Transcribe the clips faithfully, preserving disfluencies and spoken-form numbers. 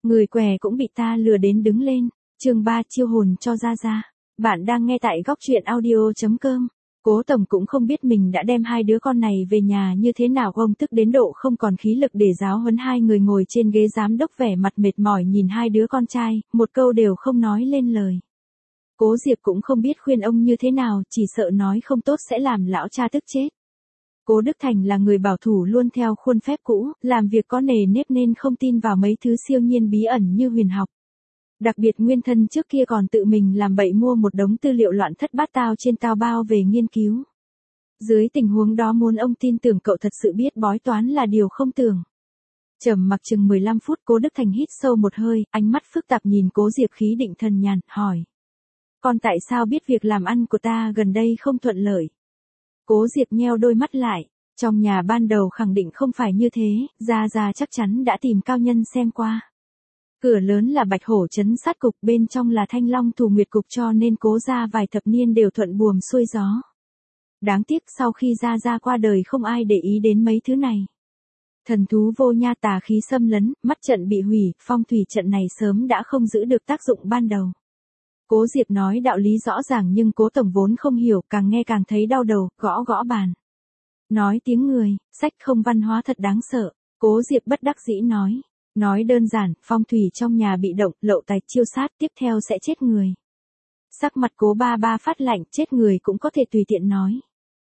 Người què cũng bị ta lừa đến đứng lên. Chương ba chiêu hồn cho Gia Gia. Bạn đang nghe tại góc truyện audio chấm com. Cố Tổng cũng không biết mình đã đem hai đứa con này về nhà như thế nào, ông tức đến độ không còn khí lực để giáo huấn hai người ngồi trên ghế giám đốc vẻ mặt mệt mỏi nhìn hai đứa con trai, một câu đều không nói lên lời. Cố Diệp cũng không biết khuyên ông như thế nào, chỉ sợ nói không tốt sẽ làm lão cha tức chết. Cố Đức Thành là người bảo thủ luôn theo khuôn phép cũ, làm việc có nề nếp nên không tin vào mấy thứ siêu nhiên bí ẩn như huyền học. Đặc biệt nguyên thân trước kia còn tự mình làm bậy mua một đống tư liệu loạn thất bát tao trên Taobao về nghiên cứu. Dưới tình huống đó muốn ông tin tưởng cậu thật sự biết bói toán là điều không tưởng. Trầm mặc chừng mười lăm phút, Cố Đức Thành hít sâu một hơi, ánh mắt phức tạp nhìn Cố Diệp khí định thần nhàn, hỏi. Con tại sao biết việc làm ăn của ta gần đây không thuận lợi? Cố Diệp nheo đôi mắt lại, trong nhà ban đầu khẳng định không phải như thế, Gia Gia chắc chắn đã tìm cao nhân xem qua. Cửa lớn là Bạch Hổ trấn sát cục, bên trong là Thanh Long Thủ Nguyệt cục, cho nên Cố gia vài thập niên đều thuận buồm xuôi gió. Đáng tiếc sau khi Gia Gia qua đời không ai để ý đến mấy thứ này. Thần thú vô nha, tà khí xâm lấn, mắt trận bị hủy, phong thủy trận này sớm đã không giữ được tác dụng ban đầu. Cố Diệp nói đạo lý rõ ràng nhưng Cố Tổng vốn không hiểu, càng nghe càng thấy đau đầu, gõ gõ bàn. Nói tiếng người, sách không văn hóa thật đáng sợ. Cố Diệp bất đắc dĩ nói. Nói đơn giản, phong thủy trong nhà bị động, lậu tài chiêu sát, tiếp theo sẽ chết người. Sắc mặt Cố ba ba phát lạnh, chết người cũng có thể tùy tiện nói.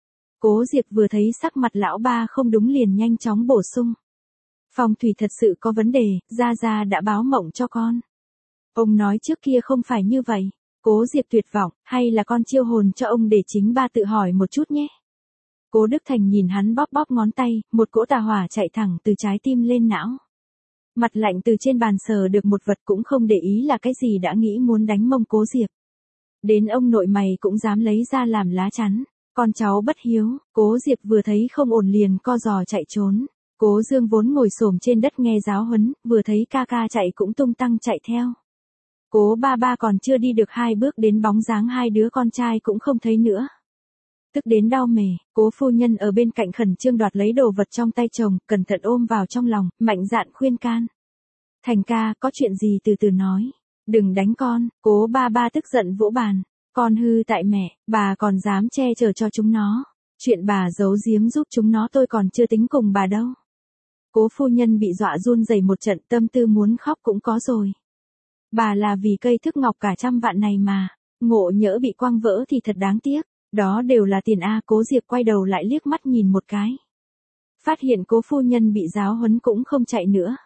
Cố Diệp vừa thấy sắc mặt lão ba không đúng liền nhanh chóng bổ sung. Phong thủy thật sự có vấn đề, Gia Gia đã báo mộng cho con. Ông nói trước kia không phải như vậy. Cố Diệp tuyệt vọng, hay là con chiêu hồn cho ông để chính ba tự hỏi một chút nhé. Cố Đức Thành nhìn hắn bóp bóp ngón tay, một cỗ tà hỏa chạy thẳng từ trái tim lên não. Mặt lạnh từ trên bàn sờ được một vật cũng không để ý là cái gì đã nghĩ muốn đánh mông Cố Diệp. Đến ông nội mày cũng dám lấy ra làm lá chắn. Con cháu bất hiếu. Cố Diệp vừa thấy không ổn liền co giò chạy trốn. Cố Dương vốn ngồi xổm trên đất nghe giáo huấn, vừa thấy ca ca chạy cũng tung tăng chạy theo. Cố ba ba còn chưa đi được hai bước đến bóng dáng hai đứa con trai cũng không thấy nữa. Tức đến đau mề, Cố phu nhân ở bên cạnh khẩn trương đoạt lấy đồ vật trong tay chồng, cẩn thận ôm vào trong lòng, mạnh dạn khuyên can. Thành ca, có chuyện gì từ từ nói. Đừng đánh con. Cố ba ba tức giận vỗ bàn. Con hư tại mẹ, bà còn dám che chở cho chúng nó. Chuyện bà giấu giếm giúp chúng nó tôi còn chưa tính cùng bà đâu. Cố phu nhân bị dọa run rẩy một trận, tâm tư muốn khóc cũng có rồi. Bà là vì cây thức ngọc cả trăm vạn này mà, ngộ nhỡ bị quăng vỡ thì thật đáng tiếc. Đó đều là tiền a. Cố Diệp quay đầu lại liếc mắt nhìn một cái. Phát hiện Cố phu nhân bị giáo huấn cũng không chạy nữa.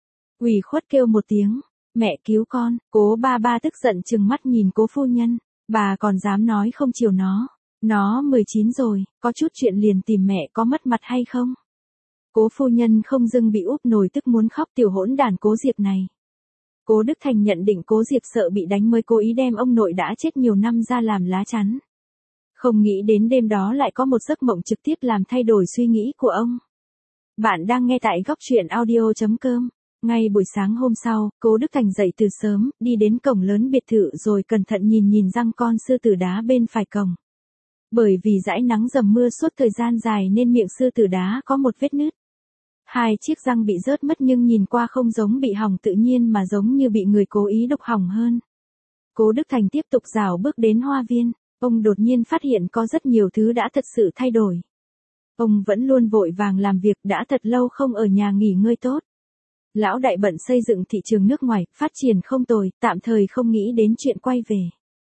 Ủy khuất kêu một tiếng, mẹ cứu con. Cố ba ba tức giận trừng mắt nhìn Cố phu nhân, bà còn dám nói không chiều nó. Nó mười chín rồi, có chút chuyện liền tìm mẹ, có mất mặt hay không? Cố phu nhân không dưng bị úp nổi tức muốn khóc, tiểu hỗn đản Cố Diệp này. Cố Đức Thành nhận định Cố Diệp sợ bị đánh mới cố ý đem ông nội đã chết nhiều năm ra làm lá chắn. Không nghĩ đến đêm đó lại có một giấc mộng trực tiếp làm thay đổi suy nghĩ của ông. Bạn đang nghe tại góc truyện audio chấm com. Ngay buổi sáng hôm sau, Cố Đức Thành dậy từ sớm, đi đến cổng lớn biệt thự rồi cẩn thận nhìn nhìn răng con sư tử đá bên phải cổng. Bởi vì dãi nắng dầm mưa suốt thời gian dài nên miệng sư tử đá có một vết nứt. Hai chiếc răng bị rớt mất nhưng nhìn qua không giống bị hỏng tự nhiên mà giống như bị người cố ý đục hỏng hơn. Cố Đức Thành tiếp tục rảo bước đến hoa viên, ông đột nhiên phát hiện có rất nhiều thứ đã thật sự thay đổi. Ông vẫn luôn vội vàng làm việc, đã thật lâu không ở nhà nghỉ ngơi tốt. Lão đại bận xây dựng thị trường nước ngoài, phát triển không tồi, tạm thời không nghĩ đến chuyện quay về.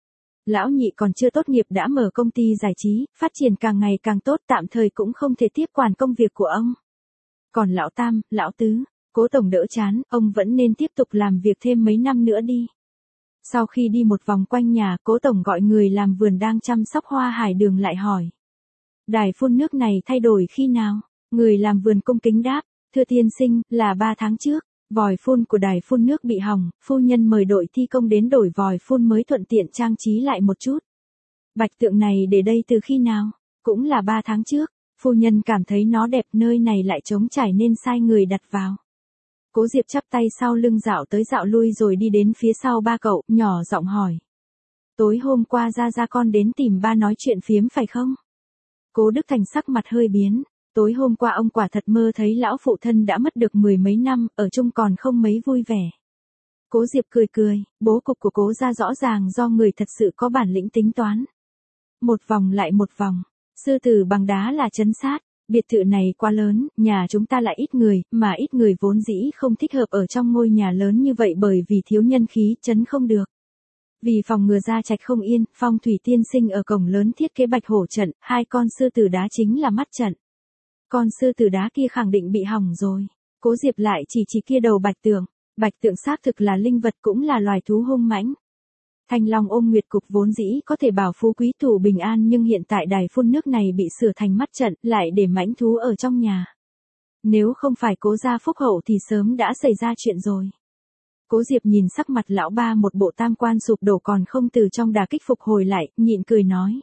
Lão nhị còn chưa tốt nghiệp đã mở công ty giải trí, phát triển càng ngày càng tốt, tạm thời cũng không thể tiếp quản công việc của ông. Còn lão tam, lão tứ, Cố Tổng đỡ chán, ông vẫn nên tiếp tục làm việc thêm mấy năm nữa đi. Sau khi đi một vòng quanh nhà, Cố Tổng gọi người làm vườn đang chăm sóc hoa hải đường lại hỏi. Đài phun nước này thay đổi khi nào? Người làm vườn cung kính đáp, thưa tiên sinh, là ba tháng trước. Vòi phun của đài phun nước bị hỏng, phu nhân mời đội thi công đến đổi vòi phun mới thuận tiện trang trí lại một chút. Bạch tượng này để đây từ khi nào? Cũng là ba tháng trước. Phu nhân cảm thấy nó đẹp, nơi này lại trống trải nên sai người đặt vào. Cố Diệp chắp tay sau lưng dạo tới dạo lui rồi đi đến phía sau ba cậu, nhỏ giọng hỏi. Tối hôm qua Gia Gia con đến tìm ba nói chuyện phiếm phải không? Cố Đức Thành sắc mặt hơi biến. Tối hôm qua ông quả thật mơ thấy lão phụ thân đã mất được mười mấy năm, ở chung còn không mấy vui vẻ. Cố Diệp cười cười, bố cục của Cố gia rõ ràng do người thật sự có bản lĩnh tính toán. Một vòng lại một vòng, sư tử bằng đá là trấn sát, biệt thự này quá lớn, nhà chúng ta lại ít người, mà ít người vốn dĩ không thích hợp ở trong ngôi nhà lớn như vậy bởi vì thiếu nhân khí, trấn không được. Vì phòng ngừa gia trạch không yên, Phong thủy tiên sinh ở cổng lớn thiết kế bạch hổ trận, hai con sư tử đá chính là mắt trận. Con sư tử đá kia khẳng định bị hỏng rồi. Cố Diệp lại chỉ chỉ kia đầu bạch tượng, bạch tượng xác thực là linh vật cũng là loài thú hung mãnh. Thanh Long ôm nguyệt cục vốn dĩ có thể bảo phú quý thủ bình an nhưng hiện tại đài phun nước này bị sửa thành mắt trận lại để mãnh thú ở trong nhà. Nếu không phải Cố gia phúc hậu thì sớm đã xảy ra chuyện rồi. Cố Diệp nhìn sắc mặt lão ba một bộ tam quan sụp đổ còn không từ trong đả kích phục hồi lại, nhịn cười nói.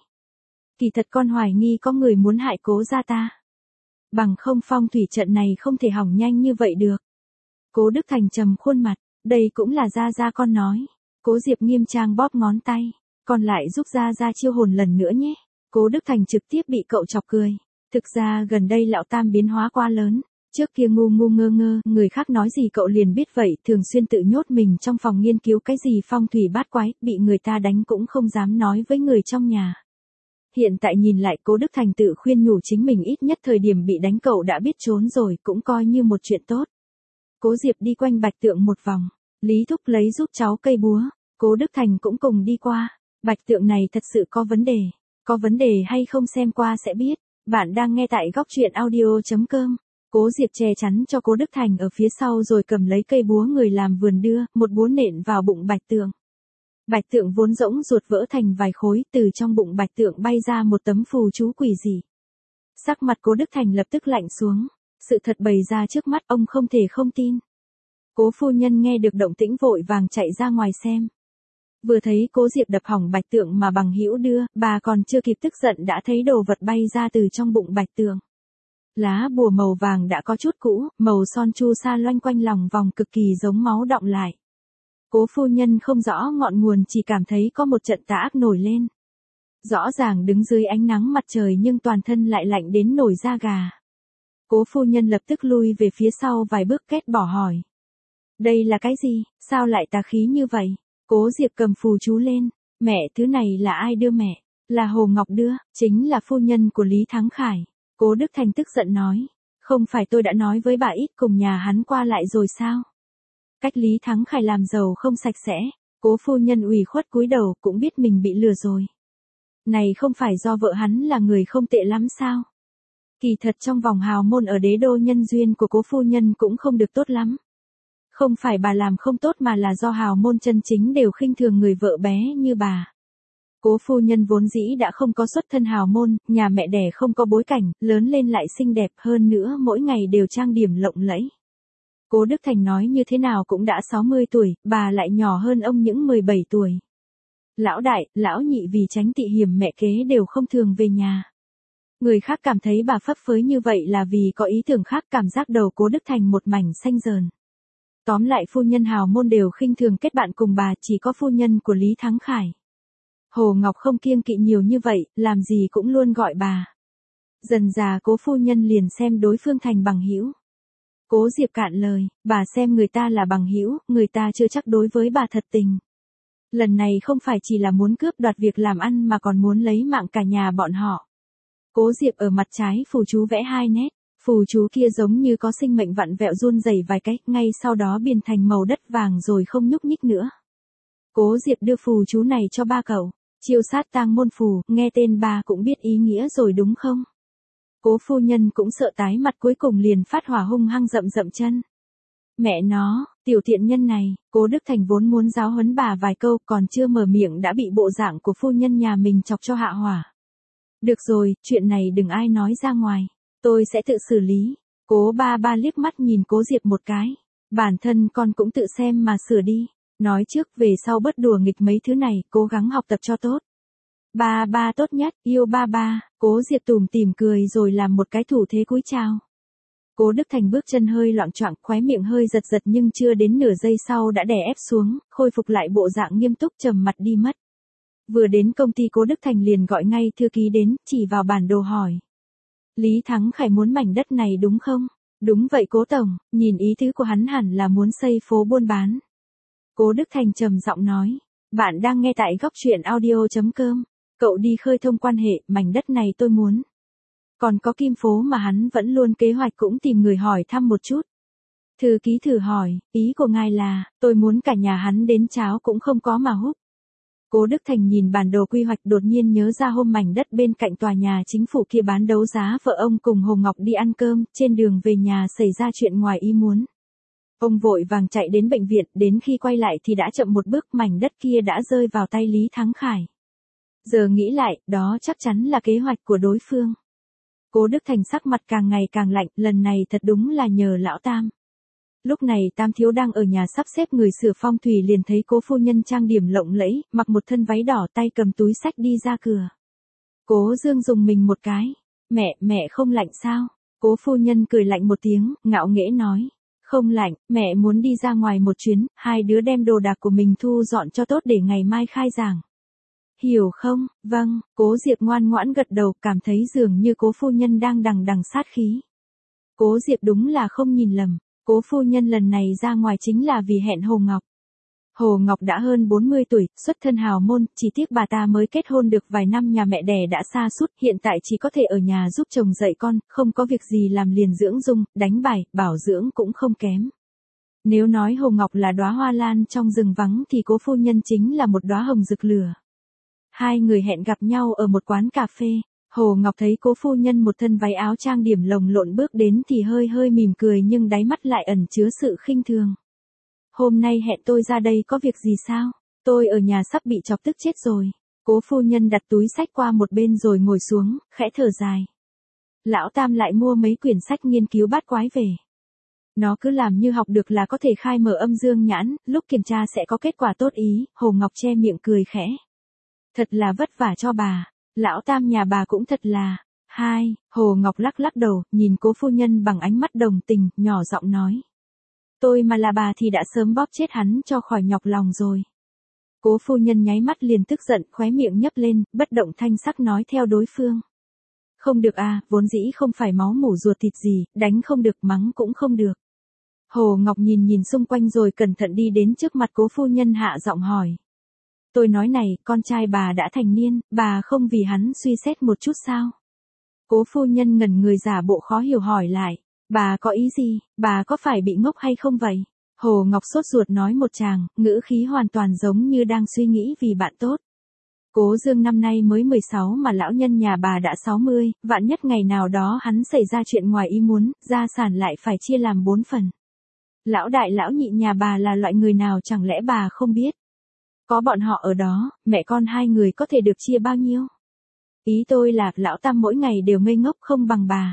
Kỳ thật con hoài nghi có người muốn hại Cố gia ta. Bằng không phong thủy trận này không thể hỏng nhanh như vậy được. Cố Đức Thành trầm khuôn mặt, đây cũng là gia gia con nói. Cố Diệp nghiêm trang bóp ngón tay, còn lại giúp gia gia chiêu hồn lần nữa nhé. Cố Đức Thành trực tiếp bị cậu chọc cười. Thực ra gần đây lão tam biến hóa quá lớn. Trước kia ngu ngu ngơ ngơ, người khác nói gì cậu liền biết vậy, thường xuyên tự nhốt mình trong phòng nghiên cứu cái gì phong thủy bát quái, bị người ta đánh cũng không dám nói với người trong nhà. Hiện tại nhìn lại Cố Đức Thành tự khuyên nhủ chính mình ít nhất thời điểm bị đánh cậu đã biết trốn rồi, cũng coi như một chuyện tốt. Cố Diệp đi quanh bạch tượng một vòng, Lý Thúc lấy giúp cháu cây búa, Cố Đức Thành cũng cùng đi qua, bạch tượng này thật sự có vấn đề, có vấn đề hay không xem qua sẽ biết, bạn đang nghe tại góc truyện audio chấm com. Cố Diệp che chắn cho Cố Đức Thành ở phía sau rồi cầm lấy cây búa người làm vườn đưa, một búa nện vào bụng bạch tượng. Bạch tượng vốn rỗng ruột vỡ thành vài khối, từ trong bụng bạch tượng bay ra một tấm phù chú quỷ dị. Sắc mặt Cố Đức Thành lập tức lạnh xuống, sự thật bày ra trước mắt ông không thể không tin. Cố phu nhân nghe được động tĩnh vội vàng chạy ra ngoài xem. Vừa thấy Cố Diệp đập hỏng bạch tượng mà bằng hữu đưa, bà còn chưa kịp tức giận đã thấy đồ vật bay ra từ trong bụng bạch tượng. Lá bùa màu vàng đã có chút cũ, màu son chu sa loanh quanh lòng vòng cực kỳ giống máu đọng lại. Cố phu nhân không rõ ngọn nguồn chỉ cảm thấy có một trận tà ác nổi lên. Rõ ràng đứng dưới ánh nắng mặt trời nhưng toàn thân lại lạnh đến nổi da gà. Cố phu nhân lập tức lui về phía sau vài bước kết bỏ hỏi. Đây là cái gì, sao lại tà khí như vậy? Cố Diệp cầm phù chú lên. Mẹ, thứ này là ai đưa mẹ? Là Hồ Ngọc đưa, chính là phu nhân của Lý Thắng Khải. Cố Đức Thành tức giận nói. Không phải tôi đã nói với bà ít cùng nhà hắn qua lại rồi sao? Cách Lý Thắng Khải làm giàu không sạch sẽ. Cố phu nhân ủy khuất cúi đầu cũng biết mình bị lừa rồi. Này không phải do vợ hắn là người không tệ lắm sao? Kỳ thật trong vòng hào môn ở đế đô nhân duyên của cố phu nhân cũng không được tốt lắm. Không phải bà làm không tốt mà là do hào môn chân chính đều khinh thường người vợ bé như bà. Cố phu nhân vốn dĩ đã không có xuất thân hào môn, nhà mẹ đẻ không có bối cảnh, lớn lên lại xinh đẹp hơn nữa mỗi ngày đều trang điểm lộng lẫy. Cố Đức Thành nói như thế nào cũng đã sáu mươi tuổi, bà lại nhỏ hơn ông những mười bảy tuổi. Lão đại, lão nhị vì tránh tị hiểm mẹ kế đều không thường về nhà. Người khác cảm thấy bà phấp phới như vậy là vì có ý tưởng khác, cảm giác đầu Cố Đức Thành một mảnh xanh dờn. Tóm lại phu nhân hào môn đều khinh thường kết bạn cùng bà, chỉ có phu nhân của Lý Thắng Khải. Hồ Ngọc không kiêng kỵ nhiều như vậy, làm gì cũng luôn gọi bà. Dần già Cố phu nhân liền xem đối phương thành bằng hữu. Cố Diệp cạn lời, bà xem người ta là bằng hữu, người ta chưa chắc đối với bà thật tình. Lần này không phải chỉ là muốn cướp đoạt việc làm ăn mà còn muốn lấy mạng cả nhà bọn họ. Cố Diệp ở mặt trái phù chú vẽ hai nét, phù chú kia giống như có sinh mệnh vặn vẹo run rẩy vài cái, ngay sau đó biến thành màu đất vàng rồi không nhúc nhích nữa. Cố Diệp đưa phù chú này cho ba cậu, chiêu sát tang môn phù, nghe tên ba cũng biết ý nghĩa rồi đúng không? Cố phu nhân cũng sợ tái mặt cuối cùng liền phát hỏa hung hăng dậm dậm chân. Mẹ nó, tiểu tiện nhân này, Cố Đức Thành vốn muốn giáo huấn bà vài câu còn chưa mở miệng đã bị bộ dạng của phu nhân nhà mình chọc cho hạ hỏa. Được rồi, chuyện này đừng ai nói ra ngoài, tôi sẽ tự xử lý. Cố ba ba liếc mắt nhìn Cố Diệp một cái. Bản thân con cũng tự xem mà sửa đi. Nói trước về sau bớt đùa nghịch mấy thứ này, cố gắng học tập cho tốt. Ba ba tốt nhất, yêu ba ba. Cố Diệp tủm tỉm cười rồi làm một cái thủ thế cúi chào. Cố Đức Thành bước chân hơi loạng choạng, khóe miệng hơi giật giật nhưng chưa đến nửa giây sau đã đè ép xuống, khôi phục lại bộ dạng nghiêm túc trầm mặt đi mất. Vừa đến công ty Cố Đức Thành liền gọi ngay thư ký đến, chỉ vào bản đồ hỏi. Lý Thắng Khải muốn mảnh đất này đúng không? Đúng vậy Cố tổng, nhìn ý tứ của hắn hẳn là muốn xây phố buôn bán. Cố Đức Thành trầm giọng nói. Bạn đang nghe tại góc truyện audio.com. Cậu đi khơi thông quan hệ, mảnh đất này tôi muốn. Còn có Kim Phố mà hắn vẫn luôn kế hoạch cũng tìm người hỏi thăm một chút. Thư ký thử hỏi, ý của ngài là, tôi muốn cả nhà hắn đến cháo cũng không có mà hút. Cố Đức Thành nhìn bản đồ quy hoạch đột nhiên nhớ ra hôm mảnh đất bên cạnh tòa nhà chính phủ kia bán đấu giá vợ ông cùng Hồ Ngọc đi ăn cơm, trên đường về nhà xảy ra chuyện ngoài ý muốn. Ông vội vàng chạy đến bệnh viện, đến khi quay lại thì đã chậm một bước, mảnh đất kia đã rơi vào tay Lý Thắng Khải. Giờ nghĩ lại, đó chắc chắn là kế hoạch của đối phương. Cố Đức Thành sắc mặt càng ngày càng lạnh, lần này thật đúng là nhờ lão Tam. Lúc này Tam thiếu đang ở nhà sắp xếp người sửa phong thủy liền thấy Cố phu nhân trang điểm lộng lẫy, mặc một thân váy đỏ, tay cầm túi xách đi ra cửa. Cố Dương dùng mình một cái. Mẹ, mẹ không lạnh sao? Cố phu nhân cười lạnh một tiếng, ngạo nghễ nói. Không lạnh, mẹ muốn đi ra ngoài một chuyến, hai đứa đem đồ đạc của mình thu dọn cho tốt để ngày mai khai giảng. Hiểu không? Vâng, Cố Diệp ngoan ngoãn gật đầu, cảm thấy dường như Cố phu nhân đang đằng đằng sát khí. Cố Diệp đúng là không nhìn lầm, Cố phu nhân lần này ra ngoài chính là vì hẹn Hồ Ngọc. Hồ Ngọc đã hơn bốn mươi tuổi, xuất thân hào môn, chỉ tiếc bà ta mới kết hôn được vài năm nhà mẹ đẻ đã sa sút, hiện tại chỉ có thể ở nhà giúp chồng dạy con, không có việc gì làm liền dưỡng dung, đánh bài, bảo dưỡng cũng không kém. Nếu nói Hồ Ngọc là đóa hoa lan trong rừng vắng thì Cố phu nhân chính là một đóa hồng rực lửa. Hai người hẹn gặp nhau ở một quán cà phê. Hồ Ngọc thấy Cố phu nhân một thân váy áo trang điểm lồng lộn bước đến thì hơi hơi mỉm cười nhưng đáy mắt lại ẩn chứa sự khinh thường. Hôm nay hẹn tôi ra đây có việc gì sao? Tôi ở nhà sắp bị chọc tức chết rồi. Cố phu nhân đặt túi sách qua một bên rồi ngồi xuống, khẽ thở dài. Lão Tam lại mua mấy quyển sách nghiên cứu bát quái về. Nó cứ làm như học được là có thể khai mở âm dương nhãn, lúc kiểm tra sẽ có kết quả tốt ý. Hồ Ngọc che miệng cười khẽ. Thật là vất vả cho bà. Lão Tam nhà bà cũng thật là. Hai, Hồ Ngọc lắc lắc đầu, nhìn Cố phu nhân bằng ánh mắt đồng tình, nhỏ giọng nói. Tôi mà là bà thì đã sớm bóp chết hắn cho khỏi nhọc lòng rồi. Cố phu nhân nháy mắt liền tức giận, khóe miệng nhấp lên, bất động thanh sắc nói theo đối phương. Không được à, vốn dĩ không phải máu mủ ruột thịt gì, đánh không được, mắng cũng không được. Hồ Ngọc nhìn nhìn xung quanh rồi cẩn thận đi đến trước mặt Cố phu nhân hạ giọng hỏi. Tôi nói này, con trai bà đã thành niên, bà không vì hắn suy xét một chút sao? Cố phu nhân ngẩn người giả bộ khó hiểu hỏi lại. Bà có ý gì, bà có phải bị ngốc hay không vậy? Hồ Ngọc sốt ruột nói một tràng, ngữ khí hoàn toàn giống như đang suy nghĩ vì bạn tốt. Cố Dương năm nay mới mười sáu mà lão nhân nhà bà đã sáu mươi, vạn nhất ngày nào đó hắn xảy ra chuyện ngoài ý muốn, gia sản lại phải chia làm bốn phần. Lão đại lão nhị nhà bà là loại người nào chẳng lẽ bà không biết? Có bọn họ ở đó, mẹ con hai người có thể được chia bao nhiêu? Ý tôi là, lão Tam mỗi ngày đều ngây ngốc không bằng bà.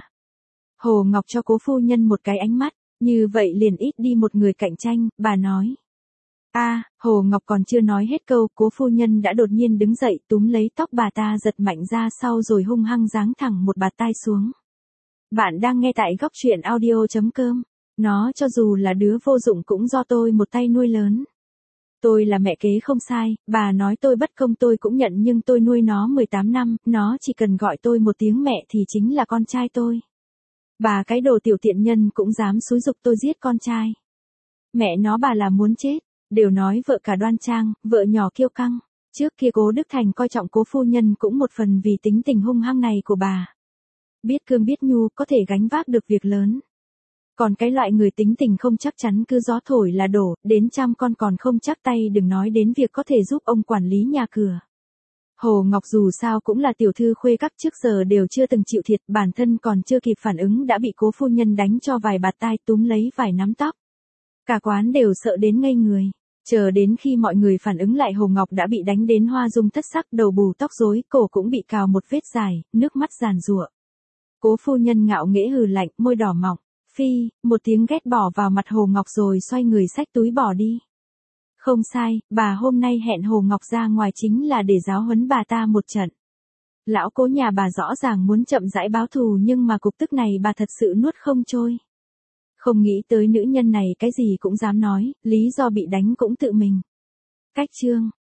Hồ Ngọc cho Cố phu nhân một cái ánh mắt, như vậy liền ít đi một người cạnh tranh, bà nói. A, à, Hồ Ngọc còn chưa nói hết câu, Cố phu nhân đã đột nhiên đứng dậy túm lấy tóc bà ta giật mạnh ra sau rồi hung hăng giáng thẳng một bạt tai xuống. Bạn đang nghe tại góc truyện audio.com, nó cho dù là đứa vô dụng cũng do tôi một tay nuôi lớn. Tôi là mẹ kế không sai, bà nói tôi bất công tôi cũng nhận nhưng tôi nuôi nó mười tám năm, nó chỉ cần gọi tôi một tiếng mẹ thì chính là con trai tôi. Bà cái đồ tiểu tiện nhân cũng dám xúi giục tôi giết con trai. Mẹ nó bà là muốn chết, đều nói vợ cả đoan trang, vợ nhỏ kiêu căng. Trước kia Cố Đức Thành coi trọng Cố phu nhân cũng một phần vì tính tình hung hăng này của bà. Biết cương biết nhu có thể gánh vác được việc lớn. Còn cái loại người tính tình không chắc chắn cứ gió thổi là đổ, đến chăm con còn không chắc tay đừng nói đến việc có thể giúp ông quản lý nhà cửa. Hồ Ngọc dù sao cũng là tiểu thư khuê các trước giờ đều chưa từng chịu thiệt, bản thân còn chưa kịp phản ứng đã bị Cố phu nhân đánh cho vài bạt tai túm lấy vài nắm tóc. Cả quán đều sợ đến ngây người. Chờ đến khi mọi người phản ứng lại Hồ Ngọc đã bị đánh đến hoa dung thất sắc, đầu bù tóc rối, cổ cũng bị cào một vết dài, nước mắt giàn giụa. Cố phu nhân ngạo nghễ hừ lạnh, môi đỏ mọng. Phi, một tiếng ghét bỏ vào mặt Hồ Ngọc rồi xoay người xách túi bỏ đi. Không sai, bà hôm nay hẹn Hồ Ngọc ra ngoài chính là để giáo huấn bà ta một trận. Lão Cố nhà bà rõ ràng muốn chậm rãi báo thù nhưng mà cục tức này bà thật sự nuốt không trôi. Không nghĩ tới nữ nhân này cái gì cũng dám nói, lý do bị đánh cũng tự mình. Cách chương.